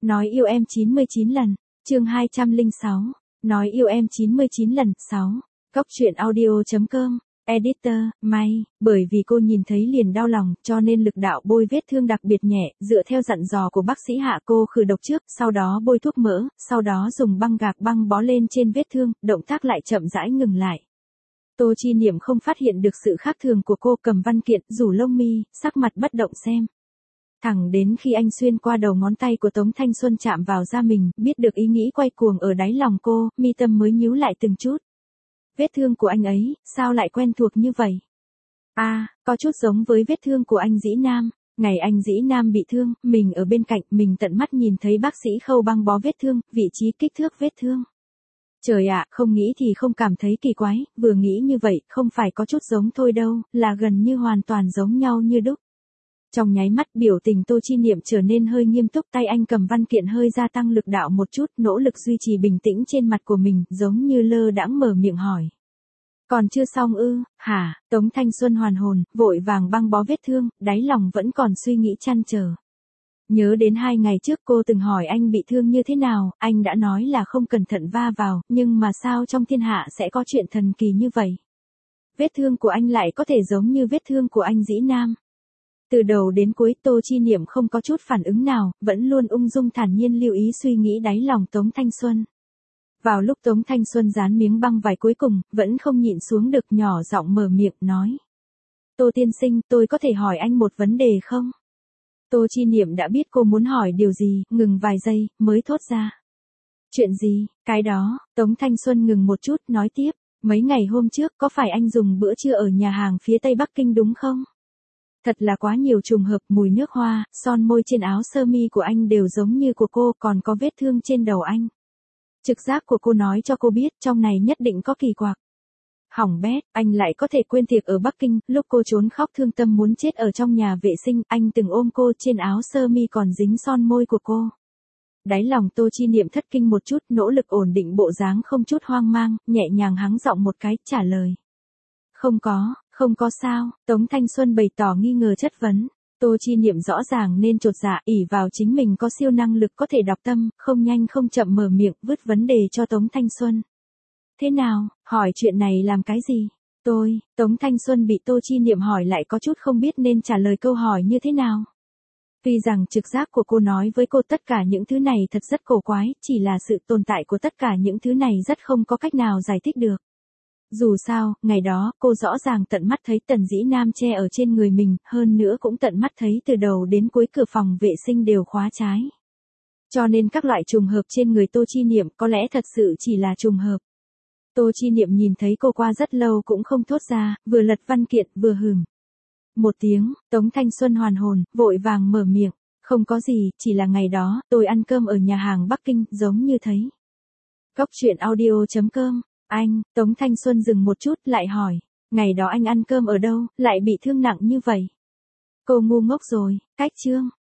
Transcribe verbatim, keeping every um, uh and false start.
Nói yêu em chín mươi chín lần, chương hai trăm lẻ sáu, nói yêu em chín mươi chín lần, sáu. Cốc truyện audio.com, editor, May, bởi vì cô nhìn thấy liền đau lòng, cho nên lực đạo bôi vết thương đặc biệt nhẹ, dựa theo dặn dò của bác sĩ Hạ cô khử độc trước, sau đó bôi thuốc mỡ, sau đó dùng băng gạc băng bó lên trên vết thương, động tác lại chậm rãi ngừng lại. Tô Chi Niệm không phát hiện được sự khác thường của cô, cầm văn kiện, rủ lông mi, sắc mặt bất động xem. Thẳng đến khi anh xuyên qua đầu ngón tay của Tống Thanh Xuân chạm vào da mình, biết được ý nghĩ quay cuồng ở đáy lòng cô, mi tâm mới nhíu lại từng chút. Vết thương của anh ấy, sao lại quen thuộc như vậy? A, à, có chút giống với vết thương của anh Dĩ Nam. Ngày anh Dĩ Nam bị thương, mình ở bên cạnh, mình tận mắt nhìn thấy bác sĩ khâu băng bó vết thương, vị trí kích thước vết thương. Trời ạ, không nghĩ thì không cảm thấy kỳ quái, vừa nghĩ như vậy, không phải có chút giống thôi đâu, là gần như hoàn toàn giống nhau như đúc. Trong nháy mắt biểu tình Tô Chi Niệm trở nên hơi nghiêm túc, tay anh cầm văn kiện hơi gia tăng lực đạo một chút, nỗ lực duy trì bình tĩnh trên mặt của mình, giống như lơ đãng mở miệng hỏi. Còn chưa xong ư, hả? Tống Thanh Xuân hoàn hồn, vội vàng băng bó vết thương, đáy lòng vẫn còn suy nghĩ trăn trở. Nhớ đến hai ngày trước cô từng hỏi anh bị thương như thế nào, anh đã nói là không cẩn thận va vào, nhưng mà sao trong thiên hạ sẽ có chuyện thần kỳ như vậy? Vết thương của anh lại có thể giống như vết thương của anh Dĩ Nam. Từ đầu đến cuối Tô Chi Niệm không có chút phản ứng nào, vẫn luôn ung dung thản nhiên lưu ý suy nghĩ đáy lòng Tống Thanh Xuân. Vào lúc Tống Thanh Xuân dán miếng băng vải cuối cùng, vẫn không nhịn xuống được nhỏ giọng mở miệng nói. Tô tiên sinh, tôi có thể hỏi anh một vấn đề không? Tô Chi Niệm đã biết cô muốn hỏi điều gì, ngừng vài giây, mới thốt ra. Chuyện gì? Cái đó, Tống Thanh Xuân ngừng một chút, nói tiếp. Mấy ngày hôm trước, có phải anh dùng bữa trưa ở nhà hàng phía Tây Bắc Kinh đúng không? Thật là quá nhiều trùng hợp, mùi nước hoa, son môi trên áo sơ mi của anh đều giống như của cô, còn có vết thương trên đầu anh. Trực giác của cô nói cho cô biết, trong này nhất định có kỳ quặc. Hỏng bét, anh lại có thể quên tiệc ở Bắc Kinh, lúc cô trốn khóc thương tâm muốn chết ở trong nhà vệ sinh, anh từng ôm cô, trên áo sơ mi còn dính son môi của cô. Đáy lòng Tô Chi Niệm thất kinh một chút, nỗ lực ổn định bộ dáng không chút hoang mang, nhẹ nhàng hắng giọng một cái, trả lời. Không có, không có sao, Tống Thanh Xuân bày tỏ nghi ngờ chất vấn. Tô Chi Niệm rõ ràng nên chột dạ, ỷ vào chính mình có siêu năng lực có thể đọc tâm, không nhanh không chậm mở miệng, vứt vấn đề cho Tống Thanh Xuân. Thế nào, hỏi chuyện này làm cái gì? Tôi, Tống Thanh Xuân bị Tô Chi Niệm hỏi lại có chút không biết nên trả lời câu hỏi như thế nào. Tuy rằng trực giác của cô nói với cô tất cả những thứ này thật rất cổ quái, chỉ là sự tồn tại của tất cả những thứ này rất không có cách nào giải thích được. Dù sao, ngày đó, cô rõ ràng tận mắt thấy Tần Dĩ Nam che ở trên người mình, hơn nữa cũng tận mắt thấy từ đầu đến cuối cửa phòng vệ sinh đều khóa trái. Cho nên các loại trùng hợp trên người Tô Chi Niệm có lẽ thật sự chỉ là trùng hợp. Tô Chi Niệm nhìn thấy cô qua rất lâu cũng không thốt ra, vừa lật văn kiện vừa hừm. Một tiếng, Tống Thanh Xuân hoàn hồn, vội vàng mở miệng. Không có gì, chỉ là ngày đó, tôi ăn cơm ở nhà hàng Bắc Kinh, giống như thấy. Cốc truyện audio.com. Anh, Tống Thanh Xuân dừng một chút, lại hỏi. Ngày đó anh ăn cơm ở đâu, lại bị thương nặng như vậy? Cô ngu ngốc rồi, cách chương.